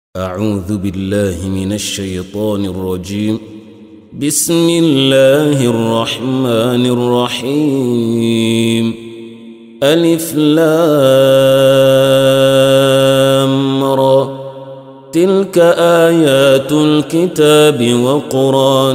أعوذ بالله من الشيطان الرجيم. بسم الله الرحمن الرحيم. ألف لام را. تلك آيات الكتاب وقرآن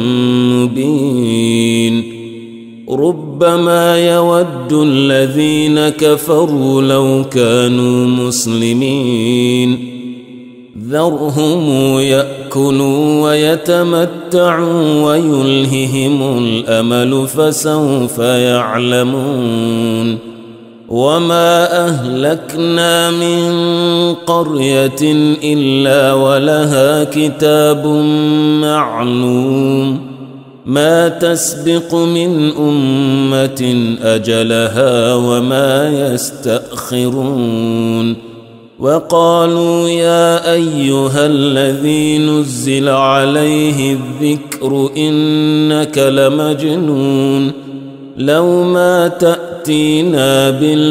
مبين. ربما يود الذين كفروا لو كانوا مسلمين. ذرهم يأكلوا ويتمتعوا ويلههم الأمل فسوف يعلمون. وما أهلكنا من قرية إلا ولها كتاب معلوم. ما تسبق من أمة أجلها وما يستأخرون. وقالوا يا أيها الذي نزل عليه الذكر إنك لمجنون. لو ما تأتينا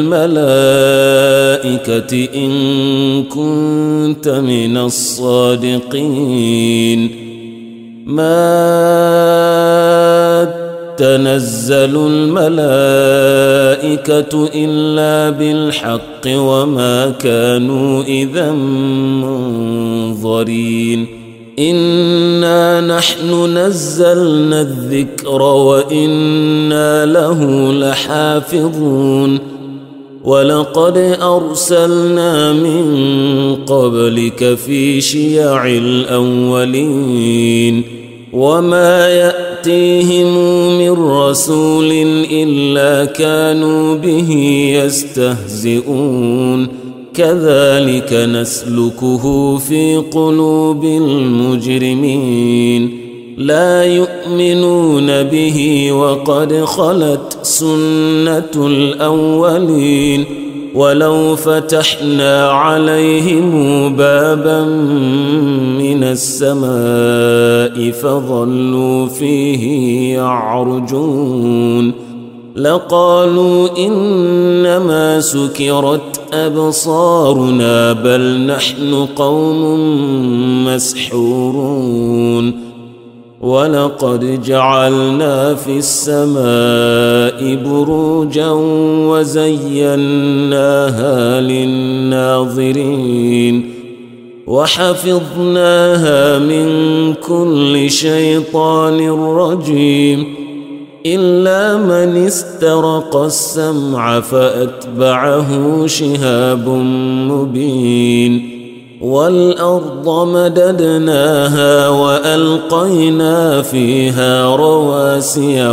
بالملائكة إن كنت من الصادقين. ما تنزل الملائكة إلا بالحق وما كانوا إذا منظرين. إنا نحن نزلنا الذكر وإنا له لحافظون. ولقد أرسلنا من قبلك في شيع الأولين. وما يأتيهم من رسول إلا كانوا به يستهزئون. كذلك نسلكه في قلوب المجرمين. لا يؤمنون به وقد خلت سنة الأولين. ولو فتحنا عليهم بابا من السماء فظلوا فيه يعرجون لقالوا إنما سكرت أبصارنا بل نحن قوم مسحورون. ولقد جعلنا في السماء بروجا وزيناها للناظرين. وحفظناها من كل شيطان رجيم إلا من استرق السمع فأتبعه شهاب مبين. والأرض مددناها وألقينا فيها رواسي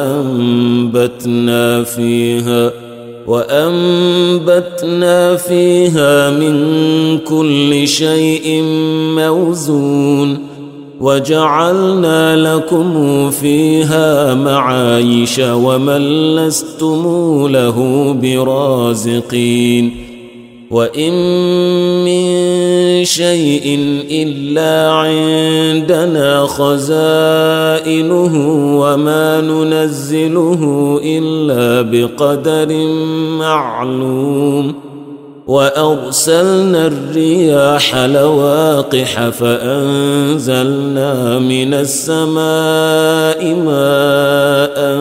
وأنبتنا فيها من كل شيء موزون. وجعلنا لكم فيها معايش ومن لستم له برازقين. وإن من شيء إلا عندنا خزائنه وما ننزله إلا بقدر معلوم. وأرسلنا الرياح لواقح فأنزلنا من السماء ماء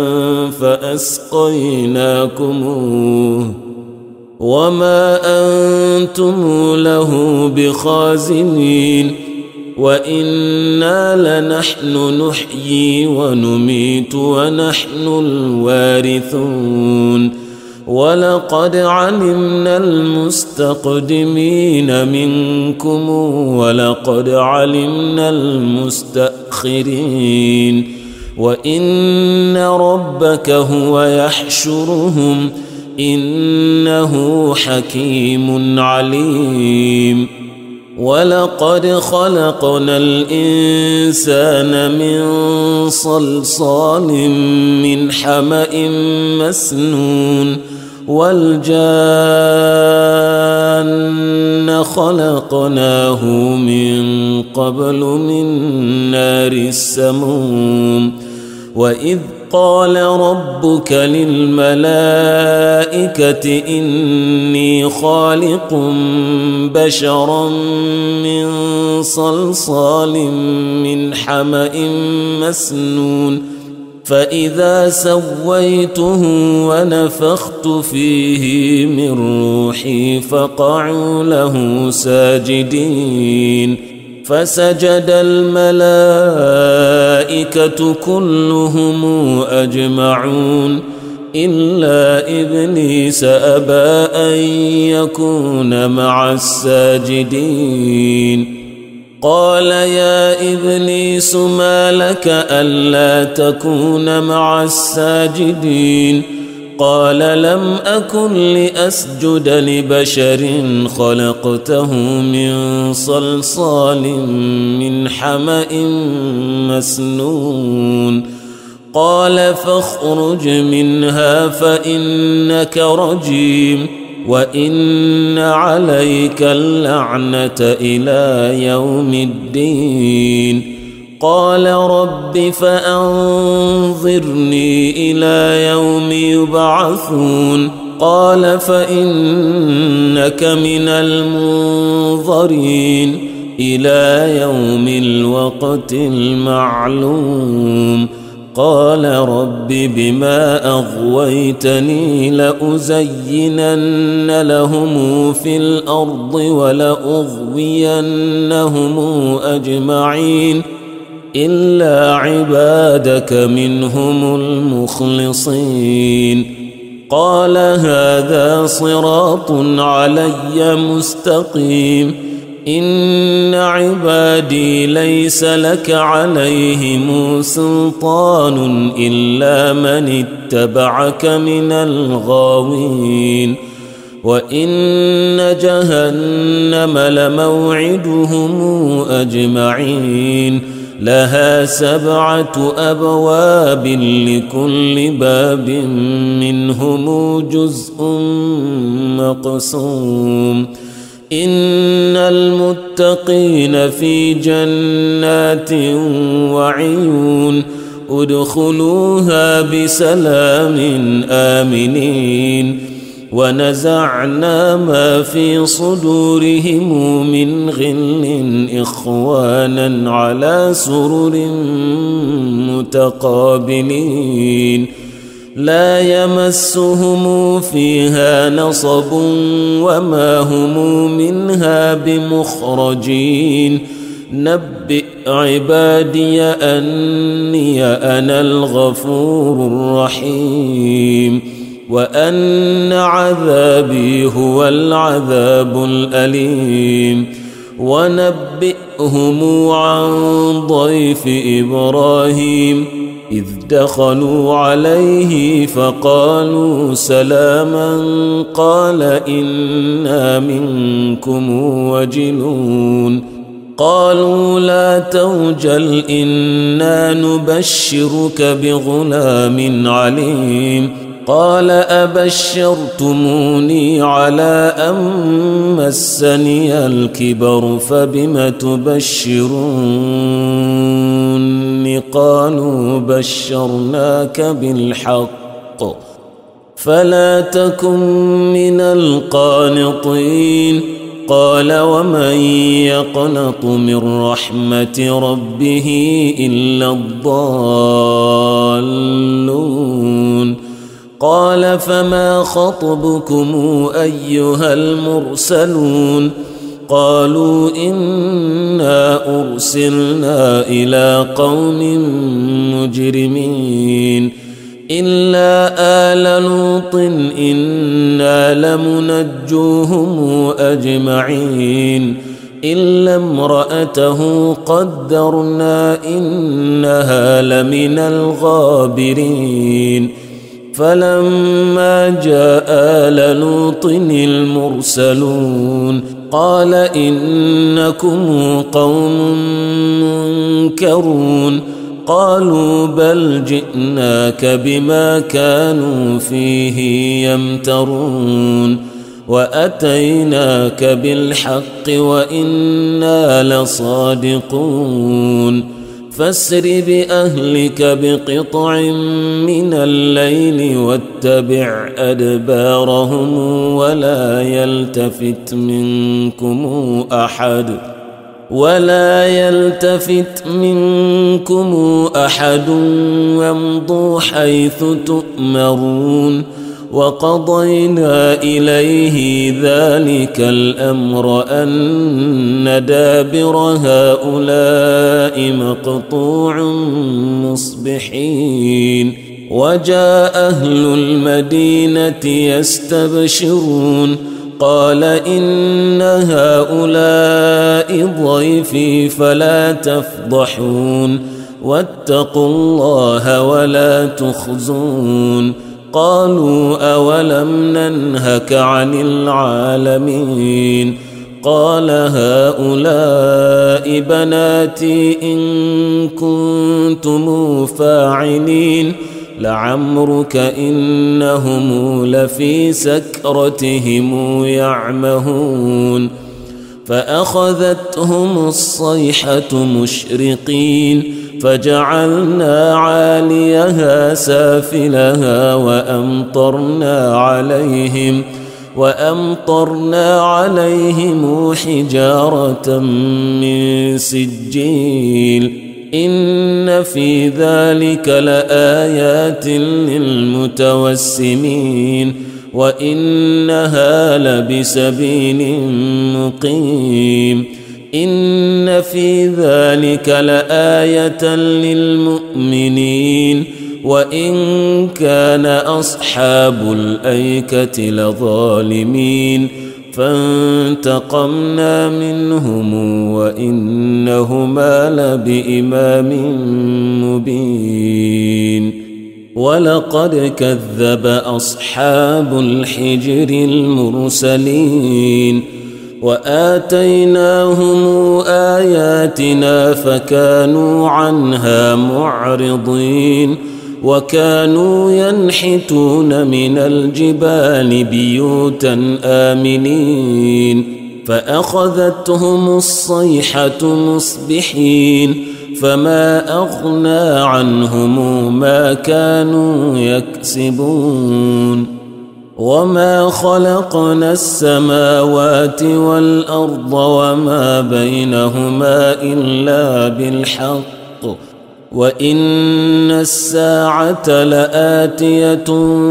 فأسقيناكموه وما أنتم له بخازنين. وإنا لنحن نحيي ونميت ونحن الوارثون. ولقد علمنا المستقدمين منكم ولقد علمنا المستأخرين. وإن ربك هو يحشرهم إنه حكيم عليم. ولقد خلقنا الإنسان من صلصال من حمأ مسنون. والجان خلقناه من قبل من نار السموم. وإذ قال ربك للملائكة إني خالق بشرا من صلصال من حمأ مسنون فإذا سويته ونفخت فيه من روحي فقعوا له ساجدين فسجد الملائكة كلهم أجمعون إلا إبليس أبى أن يكون مع الساجدين قال يا إبليس ما لك ألا تكون مع الساجدين قال لم أكن لأسجد لبشر خلقته من صلصال من حمأ مسنون قال فاخرج منها فإنك رجيم وإن عليك اللعنة إلى يوم الدين قال رب فأنظرني إلى يوم يبعثون قال فإنك من المنظرين إلى يوم الوقت المعلوم قال رب بما أغويتني لأزينن لهم في الأرض ولأغوينهم أجمعين إلا عبادك منهم المخلصين قال هذا صراط علي مستقيم إن عبادي ليس لك عليهم سلطان إلا من اتبعك من الغاوين وإن جهنم لموعدهم أجمعين لها 7 أبواب لكل باب منهم جزء مقسوم إن المتقين في جنات وعيون ادخلوها بسلام آمنين ونزعنا ما في صدورهم من غل إخوانا على سرر متقابلين لا يمسهم فيها نصب وما هم منها بمخرجين نبئ عبادي أني أنا الغفور الرحيم وأن عذابي هو العذاب الأليم ونبئهم عن ضيف إبراهيم إذ دخلوا عليه فقالوا سلاما قال إنا منكم وجلون قالوا لا توجل إنا نبشرك بغلام عليم قال أبشرتموني على أن مسني الكبر فبم تبشرون قالوا بشرناك بالحق فلا تكن من القانطين قال ومن يقنط من رحمة ربه إلا الضالون قال فما خطبكم أيها المرسلون قالوا إنا أرسلنا إلى قوم مجرمين إلا آل لوط إنا لمنجوهم أجمعين إلا امرأته قدرنا إنها لمن الغابرين فلما جاء آل لوط المرسلون قال إنكم قوم منكرون قالوا بل جئناك بما كانوا فيه يمترون وأتيناك بالحق وإنا لصادقون فاسر بأهلك بقطع من الليل واتبع أدبارهم ولا يلتفت منكم أحد وامضوا حيث تؤمرون وقضينا إليه ذلك الأمر أن دابر هؤلاء مقطوع مصبحين وجاء أهل المدينة يستبشرون قال إن هؤلاء ضيفي فلا تفضحون واتقوا الله ولا تخزون قالوا أولم ننهك عن العالمين قال هؤلاء بناتي إن كنتم فاعلين لعمرك إنهم لفي سكرتهم يعمهون فأخذتهم الصيحة مشرقين فجعلنا عاليها سافلها وأمطرنا عليهم حجارة من سجيل إن في ذلك لآيات للمتوسمين وإنها لبسبيل مقيم إن في ذلك لآية للمؤمنين وإن كان أصحاب الأيكة لظالمين فانتقمنا منهم وإنهما لبإمام مبين ولقد كذب أصحاب الحجر المرسلين وآتيناهم آياتنا فكانوا عنها معرضين وكانوا ينحتون من الجبال بيوتا آمنين فأخذتهم الصيحة مصبحين فما أغنى عنهم ما كانوا يكسبون وما خلقنا السماوات والأرض وما بينهما إلا بالحق وإن الساعة لآتية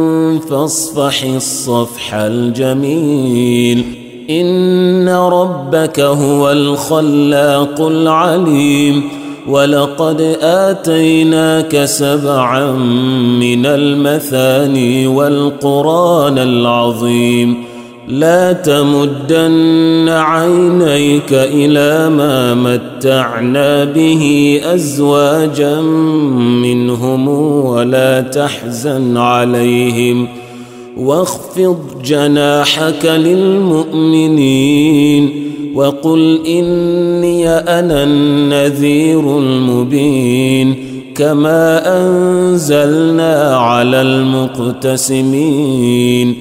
فاصفح الصفح الجميل إن ربك هو الخلاق العليم ولقد آتيناك 7 من المثاني والقرآن العظيم لا تمدن عينيك إلى ما متعنا به أزواجا منهم ولا تحزن عليهم واخفض جناحك للمؤمنين وقل إني أنا النذير المبين كما أنزلنا على المقتسمين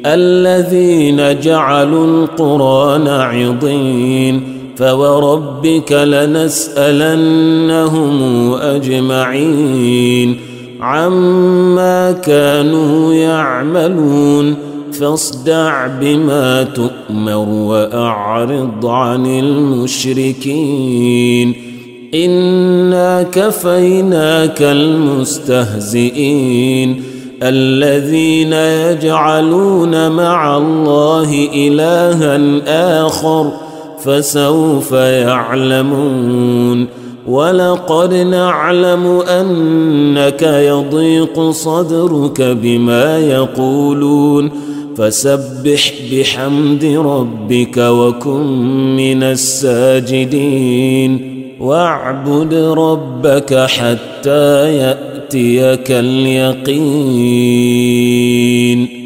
الذين جعلوا القرآن عضين فوربك لنسألنهم أجمعين عما كانوا يعملون فاصدع بما تؤمر وأعرض عن المشركين إنا كفيناك المستهزئين الذين يجعلون مع الله إلها آخر فسوف يعلمون ولقد نعلم أنك يضيق صدرك بما يقولون فسبح بحمد ربك وكن من الساجدين واعبد ربك حتى يأتيك اليقين